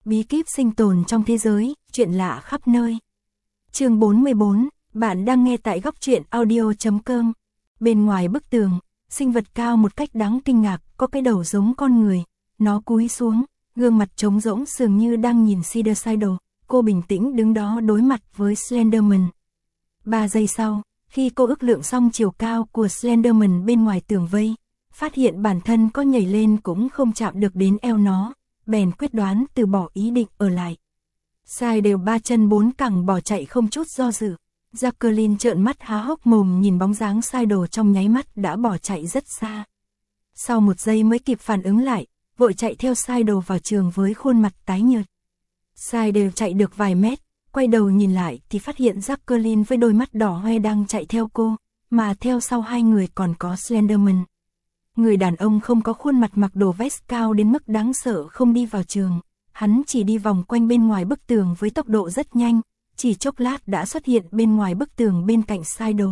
bí kíp sinh tồn trong thế giới, chuyện lạ khắp nơi. Chương 44, bạn đang nghe tại góc truyện audio.com. Bên ngoài bức tường, sinh vật cao một cách đáng kinh ngạc, có cái đầu giống con người. Nó cúi xuống, gương mặt trống rỗng dường như đang nhìn Suicidal. Cô bình tĩnh đứng đó đối mặt với Slenderman. 3 giây sau, khi cô ước lượng xong chiều cao của Slenderman bên ngoài tường vây, phát hiện bản thân có nhảy lên cũng không chạm được đến eo nó, bèn quyết đoán từ bỏ ý định ở lại. Sai đều 3 chân 4 cẳng bỏ chạy không chút do dự. Jacqueline trợn mắt há hốc mồm nhìn bóng dáng sai đồ trong nháy mắt đã bỏ chạy rất xa. Sau 1 giây mới kịp phản ứng lại, vội chạy theo sai đồ vào trường với khuôn mặt tái nhợt. Sai đều chạy được vài mét, quay đầu nhìn lại thì phát hiện Jacqueline với đôi mắt đỏ hoe đang chạy theo cô, mà theo sau hai người còn có Slenderman. Người đàn ông không có khuôn mặt mặc đồ vest cao đến mức đáng sợ không đi vào trường, hắn chỉ đi vòng quanh bên ngoài bức tường với tốc độ rất nhanh, chỉ chốc lát đã xuất hiện bên ngoài bức tường bên cạnh Sido.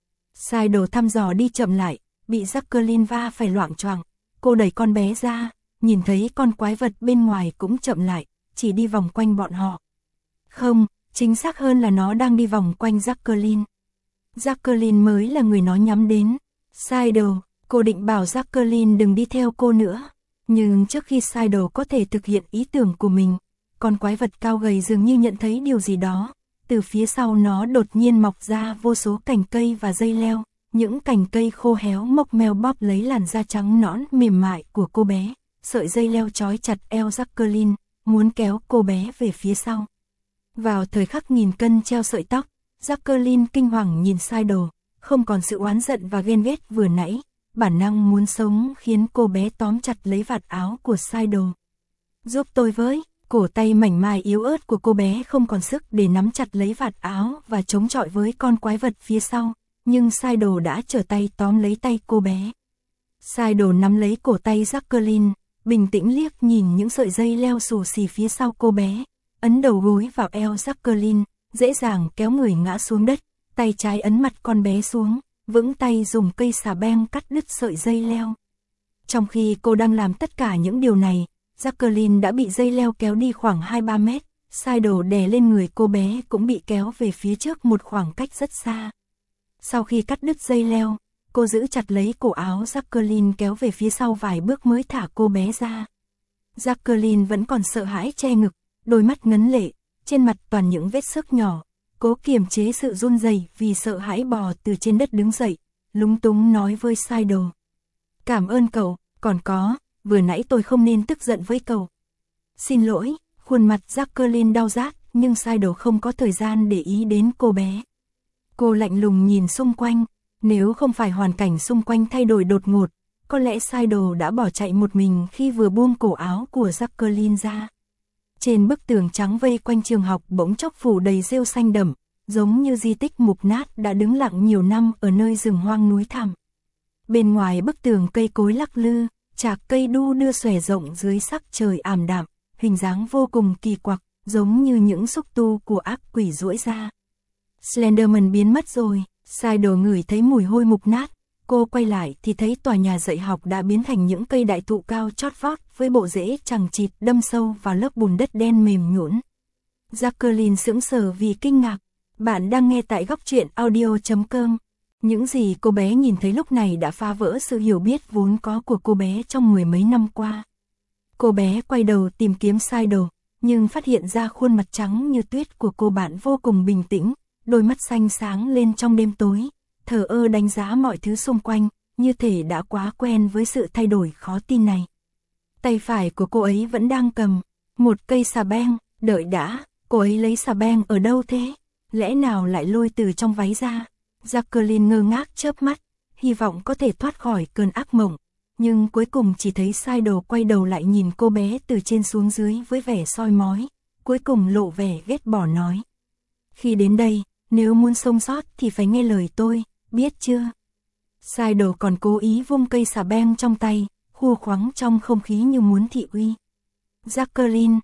Sido thăm dò đi chậm lại, bị Jacqueline va phải loạng choạng, cô đẩy con bé ra, nhìn thấy con quái vật bên ngoài cũng chậm lại, chỉ đi vòng quanh bọn họ. Không, chính xác hơn là nó đang đi vòng quanh Jacqueline. Jacqueline mới là người nó nhắm đến. Sido, cô định bảo Jacqueline đừng đi theo cô nữa. Nhưng trước khi Sido có thể thực hiện ý tưởng của mình, con quái vật cao gầy dường như nhận thấy điều gì đó. Từ phía sau nó đột nhiên mọc ra vô số cành cây và dây leo. Những cành cây khô héo mốc meo bóp lấy làn da trắng nõn mềm mại của cô bé. Sợi dây leo trói chặt eo Jacqueline, muốn kéo cô bé về phía sau. Vào thời khắc nghìn cân treo sợi tóc, Jacqueline kinh hoàng nhìn Sido, không còn sự oán giận và ghen ghét vừa nãy. Bản năng muốn sống khiến cô bé tóm chặt lấy vạt áo của Sido. Giúp tôi với, cổ tay mảnh mai yếu ớt của cô bé không còn sức để nắm chặt lấy vạt áo và chống chọi với con quái vật phía sau, nhưng Sido đã trở tay tóm lấy tay cô bé. Sido nắm lấy cổ tay Jacqueline, bình tĩnh liếc nhìn những sợi dây leo xù xì phía sau cô bé, ấn đầu gối vào eo Jacqueline, dễ dàng kéo người ngã xuống đất, tay trái ấn mặt con bé xuống, vững tay dùng cây xà beng cắt đứt sợi dây leo. Trong khi cô đang làm tất cả những điều này, Jacqueline đã bị dây leo kéo đi khoảng 2-3 mét, Sido đè lên người cô bé cũng bị kéo về phía trước một khoảng cách rất xa. Sau khi cắt đứt dây leo, cô giữ chặt lấy cổ áo Jacqueline kéo về phía sau vài bước mới thả cô bé ra. Jacqueline vẫn còn sợ hãi che ngực, đôi mắt ngấn lệ, trên mặt toàn những vết xước nhỏ. Cố kiềm chế sự run rẩy vì sợ hãi bò từ trên đất đứng dậy, lúng túng nói với Sido. Cảm ơn cậu, còn có, vừa nãy tôi không nên tức giận với cậu. Xin lỗi, khuôn mặt Jacqueline đau rát, nhưng Sido không có thời gian để ý đến cô bé. Cô lạnh lùng nhìn xung quanh, nếu không phải hoàn cảnh xung quanh thay đổi đột ngột, có lẽ Sido đã bỏ chạy một mình khi vừa buông cổ áo của Jacqueline ra. Trên bức tường trắng vây quanh trường học bỗng chốc phủ đầy rêu xanh đậm, giống như di tích mục nát đã đứng lặng nhiều năm ở nơi rừng hoang núi thẳm. Bên ngoài bức tường cây cối lắc lư, chạc cây đu đưa xòe rộng dưới sắc trời ảm đạm, hình dáng vô cùng kỳ quặc, giống như những xúc tu của ác quỷ duỗi ra. Slenderman biến mất rồi, Sido ngửi thấy mùi hôi mục nát. Cô quay lại thì thấy tòa nhà dạy học đã biến thành những cây đại thụ cao chót vót với bộ rễ chằng chịt đâm sâu vào lớp bùn đất đen mềm nhũn. Jacqueline sững sờ vì kinh ngạc. Bạn đang nghe tại góc truyện audio.com. Những gì cô bé nhìn thấy lúc này đã phá vỡ sự hiểu biết vốn có của cô bé trong 10 mấy năm qua. Cô bé quay đầu tìm kiếm Sido, nhưng phát hiện ra khuôn mặt trắng như tuyết của cô bạn vô cùng bình tĩnh, đôi mắt xanh sáng lên trong đêm tối, thờ ơ đánh giá mọi thứ xung quanh, như thể đã quá quen với sự thay đổi khó tin này. Tay phải của cô ấy vẫn đang cầm một cây xà beng, đợi đã, cô ấy lấy xà beng ở đâu thế? Lẽ nào lại lôi từ trong váy ra? Jacqueline ngơ ngác chớp mắt, hy vọng có thể thoát khỏi cơn ác mộng, nhưng cuối cùng chỉ thấy Sido quay đầu lại nhìn cô bé từ trên xuống dưới với vẻ soi mói, cuối cùng lộ vẻ ghét bỏ nói. Khi đến đây, nếu muốn sống sót thì phải nghe lời tôi, biết chưa? Sido còn cố ý vung cây xà beng trong tay, khua khoắng trong không khí như muốn thị uy. Jacqueline,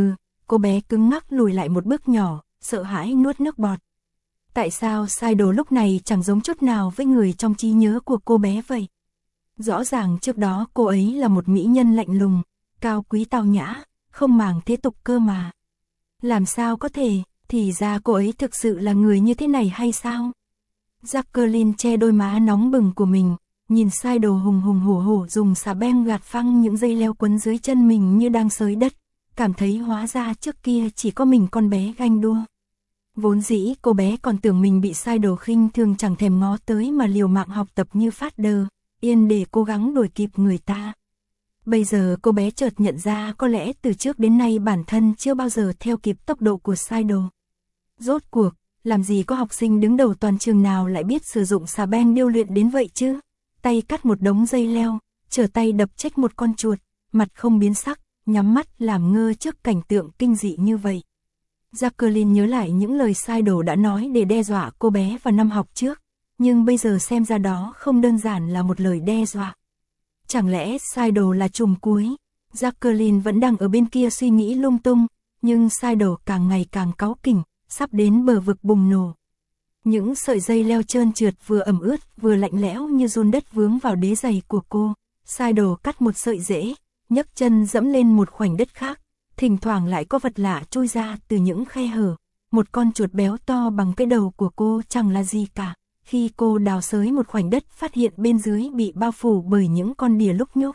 cô bé cứng ngắc lùi lại một bước nhỏ, sợ hãi nuốt nước bọt. Tại sao Sido lúc này chẳng giống chút nào với người trong trí nhớ của cô bé vậy? Rõ ràng trước đó cô ấy là một mỹ nhân lạnh lùng, cao quý tao nhã, không màng thế tục cơ mà. Làm sao có thể, thì ra cô ấy thực sự là người như thế này hay sao? Jacqueline che đôi má nóng bừng của mình, nhìn Sai Đồ hùng hùng hổ hổ dùng xà beng gạt phăng những dây leo quấn dưới chân mình như đang xới đất, cảm thấy hóa ra trước kia chỉ có mình con bé ganh đua. Vốn dĩ cô bé còn tưởng mình bị Sai Đồ khinh thường chẳng thèm ngó tới mà liều mạng học tập như phát đơ, yên để cố gắng đuổi kịp người ta. Bây giờ cô bé chợt nhận ra có lẽ từ trước đến nay bản thân chưa bao giờ theo kịp tốc độ của Sai Đồ. Rốt cuộc, làm gì có học sinh đứng đầu toàn trường nào lại biết sử dụng xà beng điêu luyện đến vậy chứ? Tay cắt một đống dây leo, trở tay đập chết một con chuột, mặt không biến sắc, nhắm mắt làm ngơ trước cảnh tượng kinh dị như vậy. Jacqueline nhớ lại những lời Sai Đồ đã nói để đe dọa cô bé vào năm học trước, nhưng bây giờ xem ra đó không đơn giản là một lời đe dọa. Chẳng lẽ Sai Đồ là trùm cuối? Jacqueline vẫn đang ở bên kia suy nghĩ lung tung, nhưng Sai Đồ càng ngày càng cáu kỉnh, sắp đến bờ vực bùng nổ. Những sợi dây leo trơn trượt vừa ẩm ướt vừa lạnh lẽo như giun đất vướng vào đế giày của cô. Sai Đồ cắt một sợi rễ, nhấc chân dẫm lên một khoảnh đất khác, thỉnh thoảng lại có vật lạ trôi ra từ những khe hở. Một con chuột béo to bằng cái đầu của cô chẳng là gì cả. Khi cô đào xới một khoảnh đất phát hiện bên dưới bị bao phủ bởi những con đỉa lúc nhúc.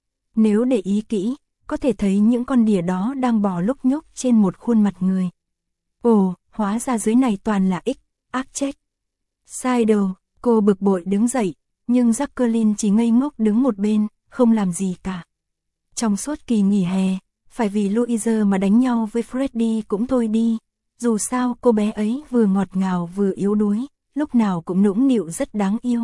Nếu để ý kỹ, có thể thấy những con đỉa đó đang bò lúc nhúc trên một khuôn mặt người. Ồ, hóa ra dưới này toàn là ác chết. Sai Đồ, cô bực bội đứng dậy, nhưng Jacqueline chỉ ngây ngốc đứng một bên, không làm gì cả. Trong suốt kỳ nghỉ hè, phải vì Louise mà đánh nhau với Freddy cũng thôi đi. Dù sao cô bé ấy vừa ngọt ngào vừa yếu đuối, lúc nào cũng nũng nịu rất đáng yêu.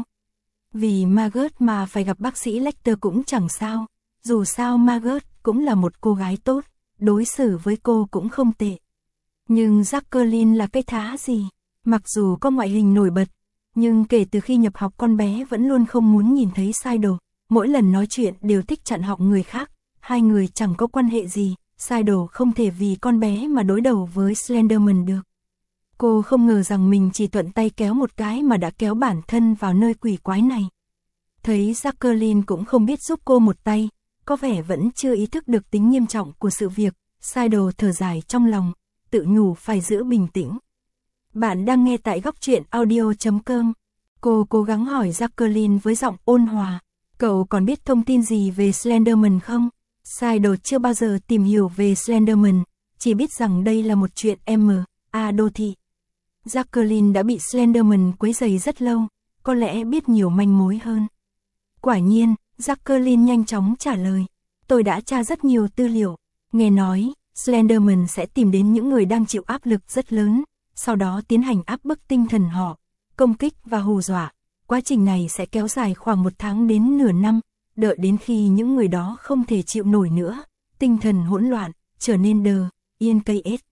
Vì Margaret mà phải gặp bác sĩ Lecter cũng chẳng sao, dù sao Margaret cũng là một cô gái tốt, đối xử với cô cũng không tệ. Nhưng Jacqueline là cái thá gì? Mặc dù có ngoại hình nổi bật, nhưng kể từ khi nhập học con bé vẫn luôn không muốn nhìn thấy Sai Đồ, mỗi lần nói chuyện đều thích chặn họng người khác, hai người chẳng có quan hệ gì, Sai Đồ không thể vì con bé mà đối đầu với Slenderman được. Cô không ngờ rằng mình chỉ thuận tay kéo một cái mà đã kéo bản thân vào nơi quỷ quái này. Thấy Jacqueline cũng không biết giúp cô một tay, có vẻ vẫn chưa ý thức được tính nghiêm trọng của sự việc, Sai Đồ thở dài trong lòng, tự nhủ phải giữ bình tĩnh. Bạn đang nghe tại góc truyện audio.com. Cô cố gắng hỏi Jacqueline với giọng ôn hòa, cậu còn biết thông tin gì về Slenderman không? Sai Đồ chưa bao giờ tìm hiểu về Slenderman, chỉ biết rằng đây là một chuyện M.A. đô thị. Jacqueline đã bị Slenderman quấy rầy rất lâu, có lẽ biết nhiều manh mối hơn. Quả nhiên, Jacqueline nhanh chóng trả lời, tôi đã tra rất nhiều tư liệu, nghe nói, Slenderman sẽ tìm đến những người đang chịu áp lực rất lớn, sau đó tiến hành áp bức tinh thần họ, công kích và hù dọa. Quá trình này sẽ kéo dài khoảng 1 tháng đến nửa năm, đợi đến khi những người đó không thể chịu nổi nữa, tinh thần hỗn loạn, trở nên đờ, yên cây ết.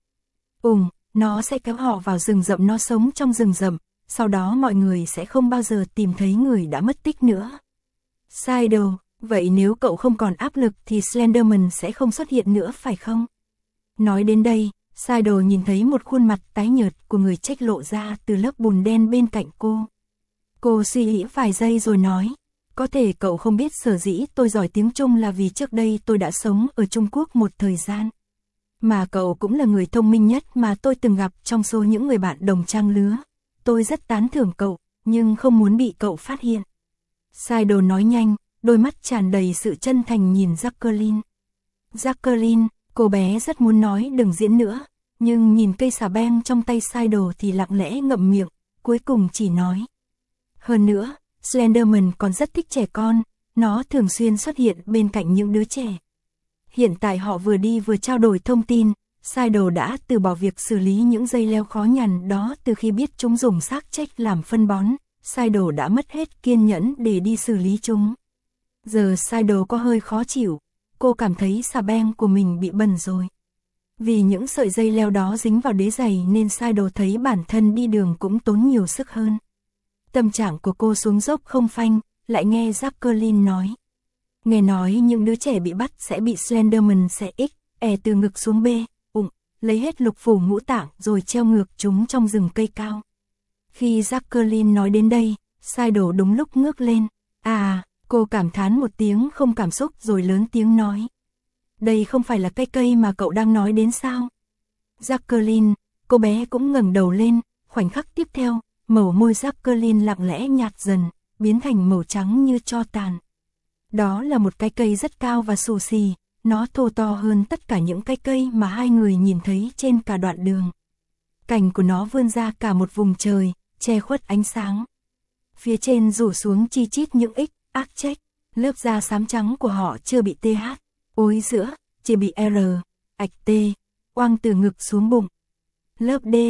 Nó sẽ kéo họ vào rừng rậm, nó sống trong rừng rậm, sau đó mọi người sẽ không bao giờ tìm thấy người đã mất tích nữa. Sai Đồ, vậy nếu cậu không còn áp lực thì Slenderman sẽ không xuất hiện nữa phải không? Nói đến đây, Sai Đồ nhìn thấy một khuôn mặt tái nhợt của người chết lộ ra từ lớp bùn đen bên cạnh cô. Cô suy nghĩ vài giây rồi nói, có thể cậu không biết sở dĩ tôi giỏi tiếng Trung là vì trước đây tôi đã sống ở Trung Quốc một thời gian. Mà cậu cũng là người thông minh nhất mà tôi từng gặp trong số những người bạn đồng trang lứa. Tôi rất tán thưởng cậu, nhưng không muốn bị cậu phát hiện. Sai Đồ nói nhanh, đôi mắt tràn đầy sự chân thành nhìn Jacqueline. Jacqueline, cô bé rất muốn nói đừng diễn nữa, nhưng nhìn cây xà beng trong tay Sai Đồ thì lặng lẽ ngậm miệng, cuối cùng chỉ nói. Hơn nữa, Slenderman còn rất thích trẻ con, nó thường xuyên xuất hiện bên cạnh những đứa trẻ. Hiện tại họ vừa đi vừa trao đổi thông tin, Sai Đồ đã từ bỏ việc xử lý những dây leo khó nhằn đó từ khi biết chúng dùng xác chết làm phân bón, Sai Đồ đã mất hết kiên nhẫn để đi xử lý chúng. Giờ Sai Đồ có hơi khó chịu, cô cảm thấy xà beng của mình bị bẩn rồi. Vì những sợi dây leo đó dính vào đế giày nên Sai Đồ thấy bản thân đi đường cũng tốn nhiều sức hơn. Tâm trạng của cô xuống dốc không phanh, lại nghe Jacqueline nói. Nghe nói những đứa trẻ bị bắt sẽ bị Slenderman xẻ từ ngực xuống lấy hết lục phủ ngũ tạng rồi treo ngược chúng trong rừng cây cao. Khi Jacqueline nói đến đây, Sai Đồ đúng lúc ngước lên. Cô cảm thán một tiếng không cảm xúc rồi lớn tiếng nói. đây không phải là cái cây mà cậu đang nói đến sao? Jacqueline, cô bé cũng ngẩng đầu lên, khoảnh khắc tiếp theo, màu môi Jacqueline lặng lẽ nhạt dần, biến thành màu trắng như tro tàn. Đó là một cái cây rất cao và xù xì, nó thô to hơn tất cả những cái cây mà hai người nhìn thấy trên cả đoạn đường. Cành của nó vươn ra cả một vùng trời, che khuất ánh sáng. Phía trên rủ xuống chi chít những X, ác trách, lớp da xám trắng của họ chưa bị TH, ối giữa, chỉ bị R, ạch T, oang từ ngực xuống bụng. Lớp D,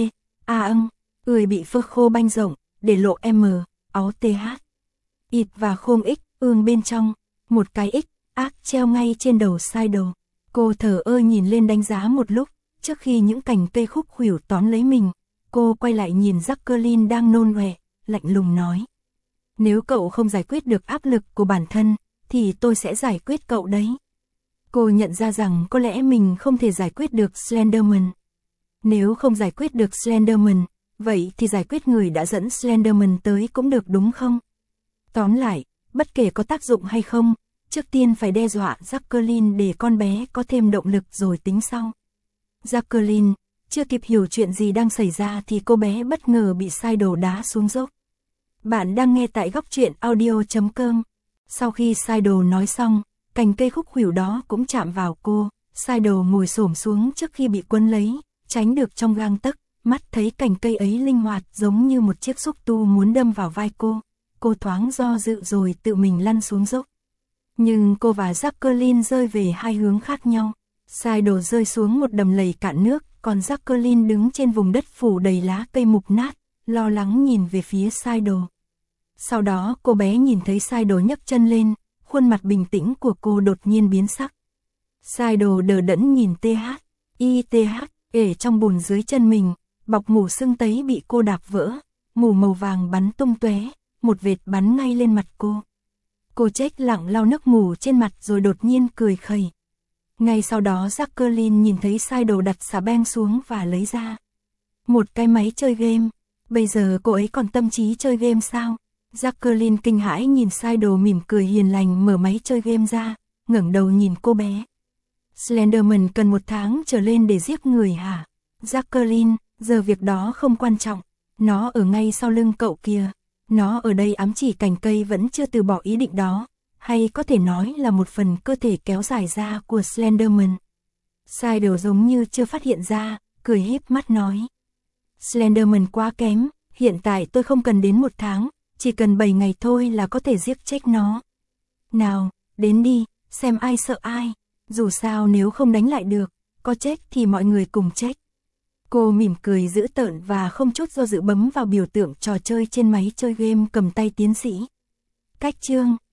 ươi bị phơ khô banh rộng, để lộ M, áo TH. Ịt và khôm X, ương bên trong, một cái X, ác treo ngay trên đầu Sidle. Cô thở ơ nhìn lên đánh giá một lúc, trước khi những cành cây khúc khuỷu tóm lấy mình, cô quay lại nhìn Jacqueline đang nôn ọe, lạnh lùng nói. Nếu cậu không giải quyết được áp lực của bản thân, thì tôi sẽ giải quyết cậu đấy. Cô nhận ra rằng có lẽ mình không thể giải quyết được Slenderman. Nếu không giải quyết được Slenderman, vậy thì giải quyết người đã dẫn Slenderman tới cũng được đúng không? Tóm lại, bất kể có tác dụng hay không, trước tiên phải đe dọa Jacqueline để con bé có thêm động lực rồi tính sau. Jacqueline, chưa kịp hiểu chuyện gì đang xảy ra thì cô bé bất ngờ bị Sidle đá xuống dốc. Bạn đang nghe tại góc truyện audio.com. Sau khi Sidle nói xong, cành cây khúc khuỷu đó cũng chạm vào cô. Sidle ngồi xổm xuống trước khi bị quấn lấy, tránh được trong gang tấc, mắt thấy cành cây ấy linh hoạt giống như một chiếc xúc tu muốn đâm vào vai cô. Cô thoáng do dự rồi tự mình lăn xuống dốc. Nhưng cô và Jacqueline rơi về hai hướng khác nhau. Sidle rơi xuống một đầm lầy cạn nước, còn Jacqueline đứng trên vùng đất phủ đầy lá cây mục nát, lo lắng nhìn về phía Sidle. Sau đó cô bé nhìn thấy Sidle nhấc chân lên, khuôn mặt bình tĩnh của cô đột nhiên biến sắc. Sidle đờ đẫn nhìn ê trong bùn dưới chân mình, bọc mủ sưng tấy bị cô đạp vỡ, mủ màu vàng bắn tung tóe, một vệt bắn ngay lên mặt cô. Cô chết lặng lau nước mủ trên mặt rồi đột nhiên cười khẩy. Ngay sau đó Jacqueline nhìn thấy Sidle đặt xà beng xuống và lấy ra một cái máy chơi game. Bây giờ cô ấy còn tâm trí chơi game sao? Jacqueline kinh hãi nhìn Sidle mỉm cười hiền lành mở máy chơi game ra, ngẩng đầu nhìn cô bé. Slenderman cần 1 tháng trở lên để giết người hả? Jacqueline, giờ việc đó không quan trọng. Nó ở ngay sau lưng cậu kìa. Nó ở đây ám chỉ cành cây vẫn chưa từ bỏ ý định đó. Hay có thể nói là một phần cơ thể kéo dài ra của Slenderman. Sidle giống như chưa phát hiện ra, cười híp mắt nói. Slenderman quá kém, hiện tại tôi không cần đến 1 tháng, chỉ cần 7 ngày thôi là có thể giết chết nó. Nào, đến đi, xem ai sợ ai. Dù sao nếu không đánh lại được, có chết thì mọi người cùng chết. Cô mỉm cười dữ tợn và không chút do dự bấm vào biểu tượng trò chơi trên máy chơi game cầm tay tiến sĩ. Cách chương